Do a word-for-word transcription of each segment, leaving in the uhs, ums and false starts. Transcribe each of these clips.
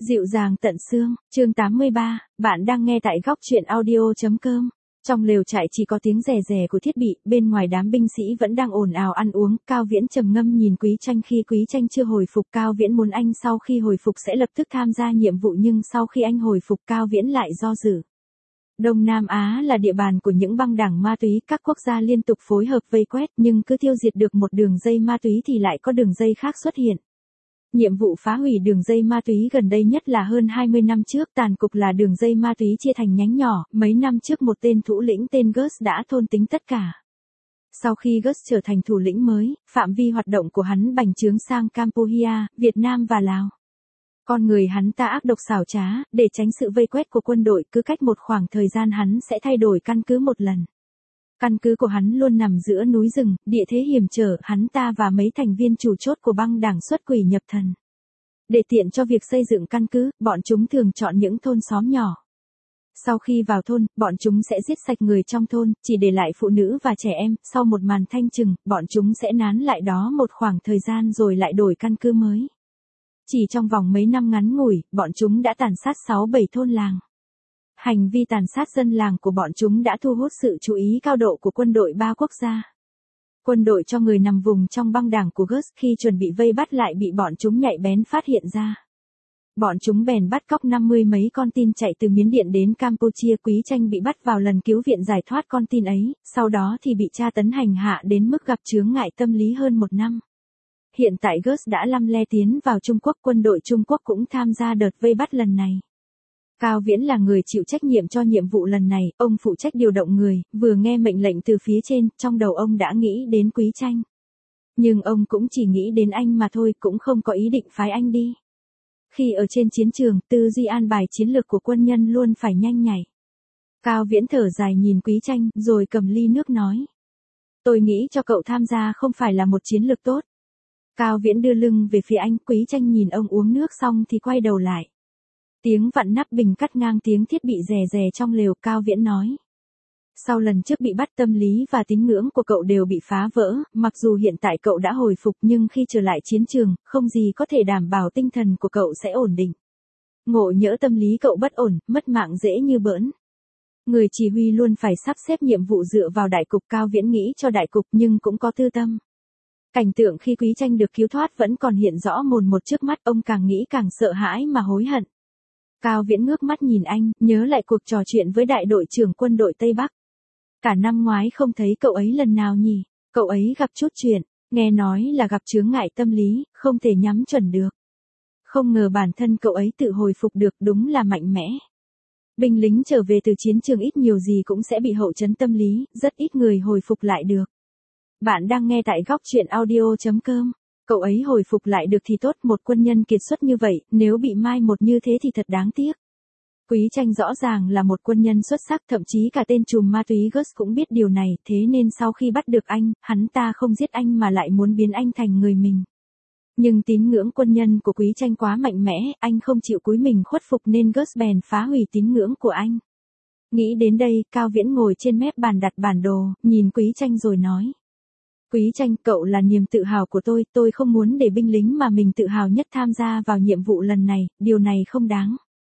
Dịu dàng tận xương, chương tám mươi ba, bạn đang nghe tại góc truyện audio.com. Trong lều trại chỉ có tiếng rè rè của thiết bị, bên ngoài đám binh sĩ vẫn đang ồn ào ăn uống, Cao Viễn trầm ngâm nhìn Quý Tranh khi Quý Tranh chưa hồi phục. Cao Viễn muốn anh sau khi hồi phục sẽ lập tức tham gia nhiệm vụ nhưng sau khi anh hồi phục Cao Viễn lại do dự. Đông Nam Á là địa bàn của những băng đảng ma túy, các quốc gia liên tục phối hợp vây quét nhưng cứ tiêu diệt được một đường dây ma túy thì lại có đường dây khác xuất hiện. Nhiệm vụ phá hủy đường dây ma túy gần đây nhất là hơn hai mươi năm trước, tàn cục là đường dây ma túy chia thành nhánh nhỏ, mấy năm trước một tên thủ lĩnh tên Gus đã thôn tính tất cả. Sau khi Gus trở thành thủ lĩnh mới, phạm vi hoạt động của hắn bành trướng sang Campuchia, Việt Nam và Lào. Con người hắn ta ác độc xảo trá, để tránh sự vây quét của quân đội, cứ cách một khoảng thời gian hắn sẽ thay đổi căn cứ một lần. Căn cứ của hắn luôn nằm giữa núi rừng, địa thế hiểm trở, hắn ta và mấy thành viên chủ chốt của băng đảng xuất quỷ nhập thần. Để tiện cho việc xây dựng căn cứ, bọn chúng thường chọn những thôn xóm nhỏ. Sau khi vào thôn, bọn chúng sẽ giết sạch người trong thôn, chỉ để lại phụ nữ và trẻ em, sau một màn thanh trừng, bọn chúng sẽ nán lại đó một khoảng thời gian rồi lại đổi căn cứ mới. Chỉ trong vòng mấy năm ngắn ngủi, bọn chúng đã tàn sát sáu bảy thôn làng. Hành vi tàn sát dân làng của bọn chúng đã thu hút sự chú ý cao độ của quân đội ba quốc gia. Quân đội cho người nằm vùng trong băng đảng của Gus khi chuẩn bị vây bắt lại bị bọn chúng nhạy bén phát hiện ra. Bọn chúng bèn bắt cóc năm mươi mấy con tin chạy từ Miến Điện đến Campuchia. Quý Tranh bị bắt vào lần cứu viện giải thoát con tin ấy, sau đó thì bị tra tấn hành hạ đến mức gặp chướng ngại tâm lý hơn một năm. Hiện tại Gus đã lăm le tiến vào Trung Quốc, quân đội Trung Quốc cũng tham gia đợt vây bắt lần này. Cao Viễn là người chịu trách nhiệm cho nhiệm vụ lần này, ông phụ trách điều động người, vừa nghe mệnh lệnh từ phía trên, trong đầu ông đã nghĩ đến Quý Tranh. Nhưng ông cũng chỉ nghĩ đến anh mà thôi, cũng không có ý định phái anh đi. Khi ở trên chiến trường, tư duy an bài chiến lược của quân nhân luôn phải nhanh nhạy. Cao Viễn thở dài nhìn Quý Tranh, rồi cầm ly nước nói. Tôi nghĩ cho cậu tham gia không phải là một chiến lược tốt. Cao Viễn đưa lưng về phía anh, Quý Tranh nhìn ông uống nước xong thì quay đầu lại. Tiếng vặn nắp bình cắt ngang tiếng thiết bị rè rè trong lều. Cao Viễn nói. Sau lần trước bị bắt, tâm lý và tín ngưỡng của cậu đều bị phá vỡ, mặc dù hiện tại cậu đã hồi phục nhưng khi trở lại chiến trường, không gì có thể đảm bảo tinh thần của cậu sẽ ổn định. Ngộ nhỡ tâm lý cậu bất ổn, mất mạng dễ như bỡn. Người chỉ huy luôn phải sắp xếp nhiệm vụ dựa vào đại cục. Cao Viễn nghĩ cho đại cục nhưng cũng có tư tâm. Cảnh tượng khi Quý Tranh được cứu thoát vẫn còn hiện rõ mồn một trước mắt, ông càng nghĩ càng sợ hãi mà hối hận. Cao Viễn ngước mắt nhìn anh, nhớ lại cuộc trò chuyện với đại đội trưởng quân đội Tây Bắc. Cả năm ngoái không thấy cậu ấy lần nào nhỉ, cậu ấy gặp chút chuyện, nghe nói là gặp chướng ngại tâm lý, không thể nhắm chuẩn được. Không ngờ bản thân cậu ấy tự hồi phục được, đúng là mạnh mẽ. Binh lính trở về từ chiến trường ít nhiều gì cũng sẽ bị hậu chấn tâm lý, rất ít người hồi phục lại được. Bạn đang nghe tại góc truyện audio.com. Cậu ấy hồi phục lại được thì tốt, một quân nhân kiệt xuất như vậy, nếu bị mai một như thế thì thật đáng tiếc. Quý Tranh rõ ràng là một quân nhân xuất sắc, thậm chí cả tên trùm ma túy Gus cũng biết điều này, thế nên sau khi bắt được anh, hắn ta không giết anh mà lại muốn biến anh thành người mình. Nhưng tín ngưỡng quân nhân của Quý Tranh quá mạnh mẽ, anh không chịu cúi mình khuất phục nên Gus bèn phá hủy tín ngưỡng của anh. Nghĩ đến đây, Cao Viễn ngồi trên mép bàn đặt bản đồ, nhìn Quý Tranh rồi nói. Quý Tranh, cậu là niềm tự hào của tôi, tôi không muốn để binh lính mà mình tự hào nhất tham gia vào nhiệm vụ lần này, điều này không đáng.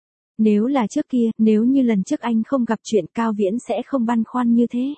Nếu là trước kia, nếu như lần trước anh không gặp chuyện, Cao Viễn sẽ không băn khoăn như thế.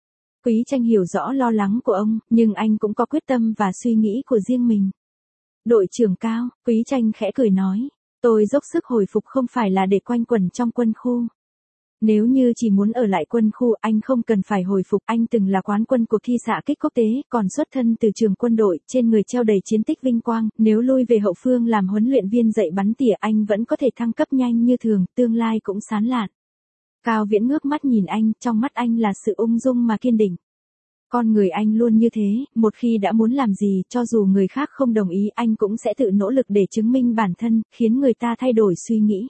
Quý Tranh hiểu rõ lo lắng của ông, nhưng anh cũng có quyết tâm và suy nghĩ của riêng mình. Đội trưởng Cao, Quý Tranh khẽ cười nói, tôi dốc sức hồi phục không phải là để quanh quẩn trong quân khu. Nếu như chỉ muốn ở lại quân khu, anh không cần phải hồi phục, anh từng là quán quân cuộc thi xạ kích quốc tế, còn xuất thân từ trường quân đội, trên người treo đầy chiến tích vinh quang, nếu lui về hậu phương làm huấn luyện viên dạy bắn tỉa, anh vẫn có thể thăng cấp nhanh như thường, tương lai cũng sáng lạn. Cao Viễn ngước mắt nhìn anh, trong mắt anh là sự ung dung mà kiên định. Con người anh luôn như thế, một khi đã muốn làm gì, cho dù người khác không đồng ý, anh cũng sẽ tự nỗ lực để chứng minh bản thân, khiến người ta thay đổi suy nghĩ.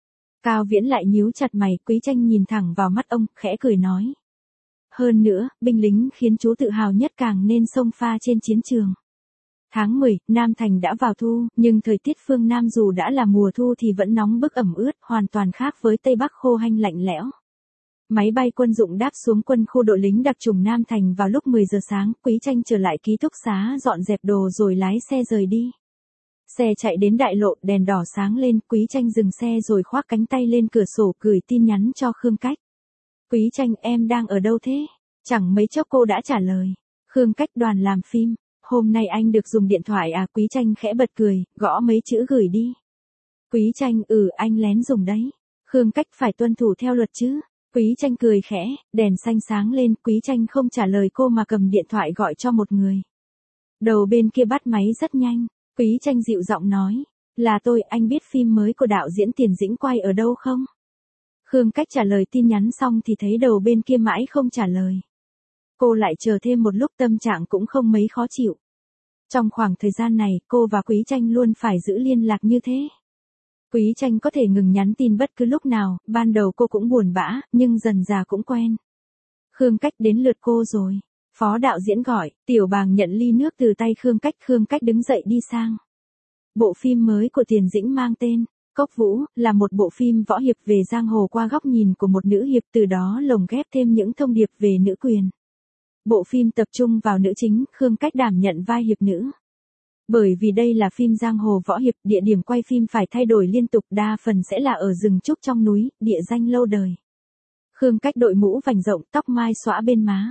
Cao Viễn lại nhíu chặt mày, Quý Tranh nhìn thẳng vào mắt ông, khẽ cười nói. Hơn nữa, binh lính khiến chú tự hào nhất càng nên xông pha trên chiến trường. Tháng mười, Nam Thành đã vào thu, nhưng thời tiết phương Nam dù đã là mùa thu thì vẫn nóng bức ẩm ướt, hoàn toàn khác với Tây Bắc khô hanh lạnh lẽo. Máy bay quân dụng đáp xuống quân khu đội lính đặc chủng Nam Thành vào lúc mười giờ sáng, Quý Tranh trở lại ký túc xá dọn dẹp đồ rồi lái xe rời đi. Xe chạy đến đại lộ, đèn đỏ sáng lên, Quý Tranh dừng xe rồi khoác cánh tay lên cửa sổ gửi tin nhắn cho Khương Cách. Quý Tranh, em đang ở đâu thế? Chẳng mấy chốc cô đã trả lời. Khương Cách, đoàn làm phim. Hôm nay anh được dùng điện thoại à? Quý Tranh khẽ bật cười, gõ mấy chữ gửi đi. Quý Tranh, ừ, anh lén dùng đấy. Khương Cách, phải tuân thủ theo luật chứ. Quý Tranh cười khẽ, đèn xanh sáng lên, Quý Tranh không trả lời cô mà cầm điện thoại gọi cho một người. Đầu bên kia bắt máy rất nhanh, Quý Tranh dịu giọng nói, là tôi, anh biết phim mới của đạo diễn Tiền Dĩnh quay ở đâu không? Khương Cách trả lời tin nhắn xong thì thấy đầu bên kia mãi không trả lời. Cô lại chờ thêm một lúc, tâm trạng cũng không mấy khó chịu. Trong khoảng thời gian này, cô và Quý Tranh luôn phải giữ liên lạc như thế. Quý Tranh có thể ngừng nhắn tin bất cứ lúc nào, ban đầu cô cũng buồn bã, nhưng dần dà cũng quen. Khương Cách, đến lượt cô rồi. Phó đạo diễn gọi, Tiểu Bàng nhận ly nước từ tay Khương Cách, Khương Cách đứng dậy đi sang. Bộ phim mới của Tiền Dĩnh mang tên Cốc Vũ, là một bộ phim võ hiệp về giang hồ qua góc nhìn của một nữ hiệp, từ đó lồng ghép thêm những thông điệp về nữ quyền. Bộ phim tập trung vào nữ chính, Khương Cách đảm nhận vai hiệp nữ. Bởi vì đây là phim giang hồ võ hiệp, địa điểm quay phim phải thay đổi liên tục, đa phần sẽ là ở rừng trúc trong núi, địa danh lâu đời. Khương Cách đội mũ vành rộng, tóc mai xõa bên má.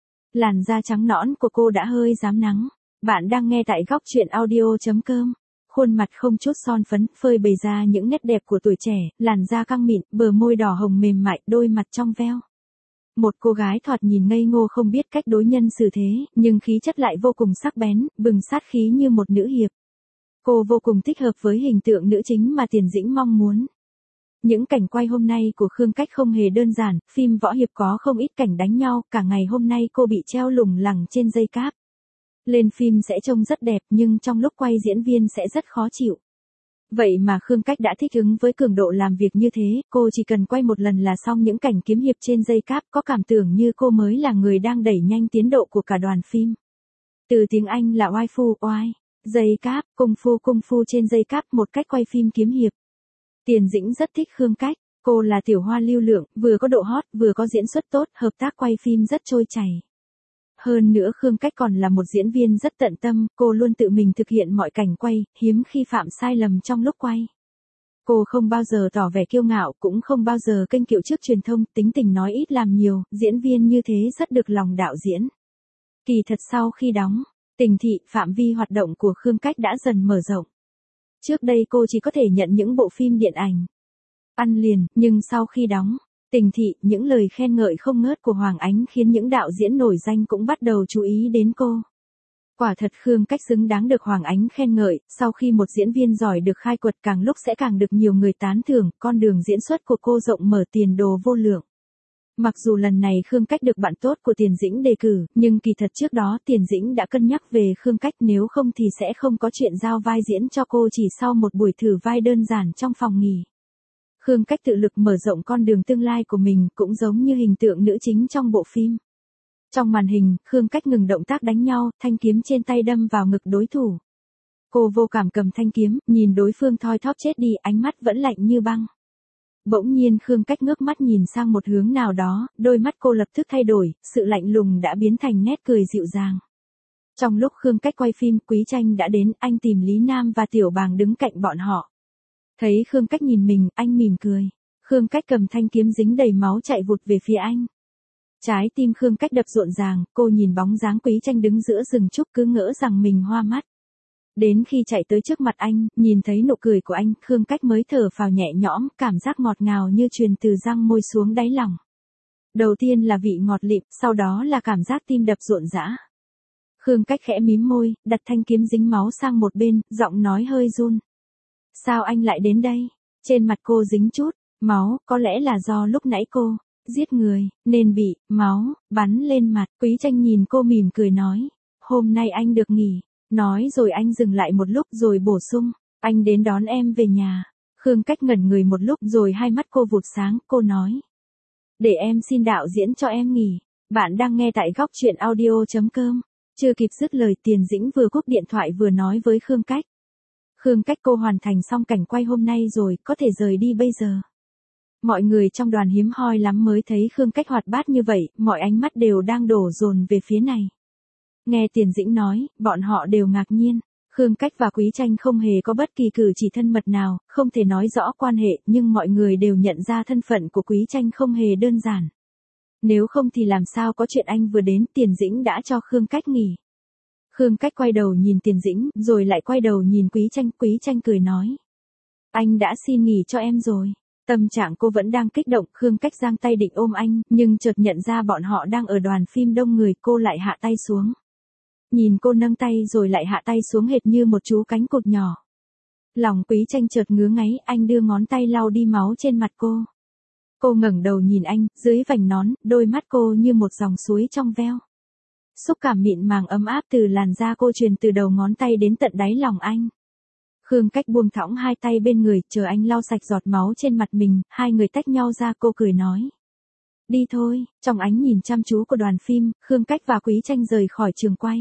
Làn da trắng nõn của cô đã hơi rám nắng. Bạn đang nghe tại góc truyện audio chấm com. Khuôn mặt không chút son phấn, phơi bày ra những nét đẹp của tuổi trẻ, làn da căng mịn, bờ môi đỏ hồng mềm mại, đôi mặt trong veo. Một cô gái thoạt nhìn ngây ngô không biết cách đối nhân xử thế, nhưng khí chất lại vô cùng sắc bén, bừng sát khí như một nữ hiệp. Cô vô cùng thích hợp với hình tượng nữ chính mà Tiền Dĩnh mong muốn. Những cảnh quay hôm nay của Khương Cách không hề đơn giản, phim võ hiệp có không ít cảnh đánh nhau, cả ngày hôm nay cô bị treo lủng lẳng trên dây cáp. Lên phim sẽ trông rất đẹp nhưng trong lúc quay diễn viên sẽ rất khó chịu. Vậy mà Khương Cách đã thích ứng với cường độ làm việc như thế, cô chỉ cần quay một lần là xong những cảnh kiếm hiệp trên dây cáp, có cảm tưởng như cô mới là người đang đẩy nhanh tiến độ của cả đoàn phim. Từ tiếng Anh là oai phu, oai, dây cáp, cung phu cung phu trên dây cáp, một cách quay phim kiếm hiệp. Tiền Dĩnh rất thích Khương Cách, cô là tiểu hoa lưu lượng, vừa có độ hot, vừa có diễn xuất tốt, hợp tác quay phim rất trôi chảy. Hơn nữa Khương Cách còn là một diễn viên rất tận tâm, cô luôn tự mình thực hiện mọi cảnh quay, hiếm khi phạm sai lầm trong lúc quay. Cô không bao giờ tỏ vẻ kiêu ngạo, cũng không bao giờ kênh kiệu trước truyền thông, tính tình nói ít làm nhiều, diễn viên như thế rất được lòng đạo diễn. Kỳ thật sau khi đóng Tình Thị, phạm vi hoạt động của Khương Cách đã dần mở rộng. Trước đây cô chỉ có thể nhận những bộ phim điện ảnh ăn liền, nhưng sau khi đóng Tình Thị, những lời khen ngợi không ngớt của Hoàng Ánh khiến những đạo diễn nổi danh cũng bắt đầu chú ý đến cô. Quả thật Khương Cách xứng đáng được Hoàng Ánh khen ngợi, sau khi một diễn viên giỏi được khai quật càng lúc sẽ càng được nhiều người tán thưởng, con đường diễn xuất của cô rộng mở, tiền đồ vô lượng. Mặc dù lần này Khương Cách được bạn tốt của Tiền Dĩnh đề cử, nhưng kỳ thật trước đó Tiền Dĩnh đã cân nhắc về Khương Cách, nếu không thì sẽ không có chuyện giao vai diễn cho cô chỉ sau một buổi thử vai đơn giản trong phòng nghỉ. Khương Cách tự lực mở rộng con đường tương lai của mình, cũng giống như hình tượng nữ chính trong bộ phim. Trong màn hình, Khương Cách ngừng động tác đánh nhau, thanh kiếm trên tay đâm vào ngực đối thủ. Cô vô cảm cầm thanh kiếm, nhìn đối phương thoi thóp chết đi, ánh mắt vẫn lạnh như băng. Bỗng nhiên Khương Cách ngước mắt nhìn sang một hướng nào đó, đôi mắt cô lập tức thay đổi, sự lạnh lùng đã biến thành nét cười dịu dàng. Trong lúc Khương Cách quay phim, Quý Tranh đã đến, anh tìm Lý Nam và Tiểu Bàng đứng cạnh bọn họ. Thấy Khương Cách nhìn mình, anh mỉm cười. Khương Cách cầm thanh kiếm dính đầy máu chạy vụt về phía anh. Trái tim Khương Cách đập rộn ràng, cô nhìn bóng dáng Quý Tranh đứng giữa rừng trúc cứ ngỡ rằng mình hoa mắt. Đến khi chạy tới trước mặt anh, nhìn thấy nụ cười của anh, Khương Cách mới thở phào nhẹ nhõm, cảm giác ngọt ngào như truyền từ răng môi xuống đáy lòng. Đầu tiên là vị ngọt lịm, sau đó là cảm giác tim đập rộn rã. Khương Cách khẽ mím môi, đặt thanh kiếm dính máu sang một bên, giọng nói hơi run. Sao anh lại đến đây? Trên mặt cô dính chút máu, có lẽ là do lúc nãy cô giết người, nên bị máu bắn lên mặt. Quý Tranh nhìn cô mỉm cười nói, hôm nay anh được nghỉ. Nói rồi anh dừng lại một lúc rồi bổ sung, anh đến đón em về nhà. Khương Cách ngẩn người một lúc rồi hai mắt cô vụt sáng, cô nói, để em xin đạo diễn cho em nghỉ. Bạn đang nghe tại góc truyện audio chấm com. Chưa kịp dứt lời, Tiền Dĩnh vừa cúp điện thoại vừa nói với Khương Cách. Khương Cách, cô hoàn thành xong cảnh quay hôm nay rồi, có thể rời đi bây giờ. Mọi người trong đoàn hiếm hoi lắm mới thấy Khương Cách hoạt bát như vậy, mọi ánh mắt đều đang đổ dồn về phía này. Nghe Tiền Dĩnh nói, bọn họ đều ngạc nhiên. Khương Cách và Quý Tranh không hề có bất kỳ cử chỉ thân mật nào, không thể nói rõ quan hệ, nhưng mọi người đều nhận ra thân phận của Quý Tranh không hề đơn giản. Nếu không thì làm sao có chuyện anh vừa đến, Tiền Dĩnh đã cho Khương Cách nghỉ. Khương Cách quay đầu nhìn Tiền Dĩnh, rồi lại quay đầu nhìn Quý Tranh, Quý Tranh cười nói. Anh đã xin nghỉ cho em rồi. Tâm trạng cô vẫn đang kích động, Khương Cách giang tay định ôm anh, nhưng chợt nhận ra bọn họ đang ở đoàn phim đông người, cô lại hạ tay xuống. Nhìn cô nâng tay rồi lại hạ tay xuống hệt như một chú cánh cụt nhỏ. Lòng Quý Tranh chợt ngứa ngáy, anh đưa ngón tay lau đi máu trên mặt cô. Cô ngẩng đầu nhìn anh, dưới vành nón, đôi mắt cô như một dòng suối trong veo. Xúc cảm mịn màng ấm áp từ làn da cô truyền từ đầu ngón tay đến tận đáy lòng anh. Khương Cách buông thõng hai tay bên người, chờ anh lau sạch giọt máu trên mặt mình, hai người tách nhau ra, cô cười nói. Đi thôi, trong ánh nhìn chăm chú của đoàn phim, Khương Cách và Quý Tranh rời khỏi trường quay.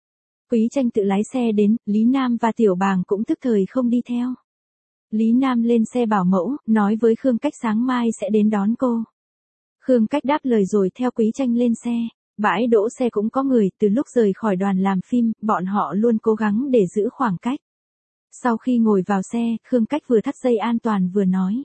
Quý Tranh tự lái xe đến, Lý Nam và Tiểu Bàng cũng tức thời không đi theo. Lý Nam lên xe bảo mẫu, nói với Khương Cách sáng mai sẽ đến đón cô. Khương Cách đáp lời rồi theo Quý Tranh lên xe. Bãi đỗ xe cũng có người, từ lúc rời khỏi đoàn làm phim, bọn họ luôn cố gắng để giữ khoảng cách. Sau khi ngồi vào xe, Khương Cách vừa thắt dây an toàn vừa nói.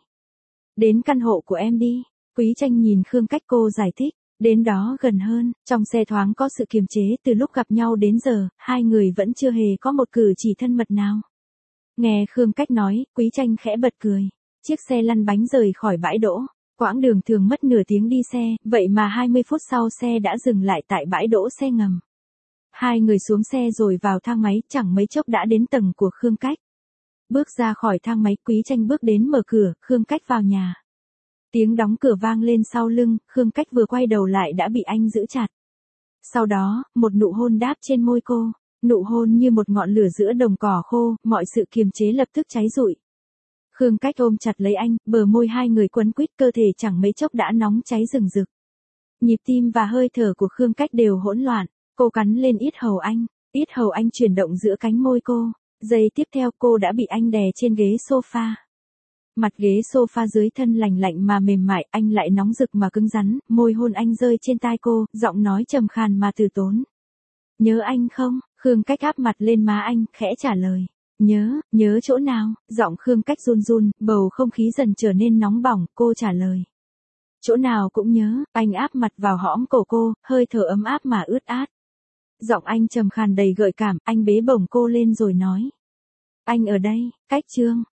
Đến căn hộ của em đi. Quý Tranh nhìn Khương Cách, cô giải thích. Đến đó gần hơn, trong xe thoáng có sự kiềm chế, từ lúc gặp nhau đến giờ, hai người vẫn chưa hề có một cử chỉ thân mật nào. Nghe Khương Cách nói, Quý Tranh khẽ bật cười. Chiếc xe lăn bánh rời khỏi bãi đỗ. Quãng đường thường mất nửa tiếng đi xe, vậy mà hai mươi phút sau xe đã dừng lại tại bãi đỗ xe ngầm. Hai người xuống xe rồi vào thang máy, chẳng mấy chốc đã đến tầng của Khương Cách. Bước ra khỏi thang máy, Quý Tranh bước đến mở cửa, Khương Cách vào nhà. Tiếng đóng cửa vang lên sau lưng, Khương Cách vừa quay đầu lại đã bị anh giữ chặt. Sau đó, một nụ hôn đáp trên môi cô, nụ hôn như một ngọn lửa giữa đồng cỏ khô, mọi sự kiềm chế lập tức cháy rụi. Khương Cách ôm chặt lấy anh, bờ môi hai người quấn quýt, cơ thể chẳng mấy chốc đã nóng cháy rừng rực. Nhịp tim và hơi thở của Khương Cách đều hỗn loạn, cô cắn lên yết hầu anh, yết hầu anh chuyển động giữa cánh môi cô. Giây tiếp theo cô đã bị anh đè trên ghế sofa. Mặt ghế sofa dưới thân lành lạnh mà mềm mại, anh lại nóng rực mà cứng rắn, môi hôn anh rơi trên tai cô, giọng nói trầm khàn mà từ tốn. Nhớ anh không? Khương Cách áp mặt lên má anh, khẽ trả lời. Nhớ, nhớ chỗ nào? Giọng Khương Cách run run, bầu không khí dần trở nên nóng bỏng, cô trả lời. Chỗ nào cũng nhớ, anh áp mặt vào hõm cổ cô, hơi thở ấm áp mà ướt át. Giọng anh trầm khàn đầy gợi cảm, anh bế bổng cô lên rồi nói. Anh ở đây, Cách Trương.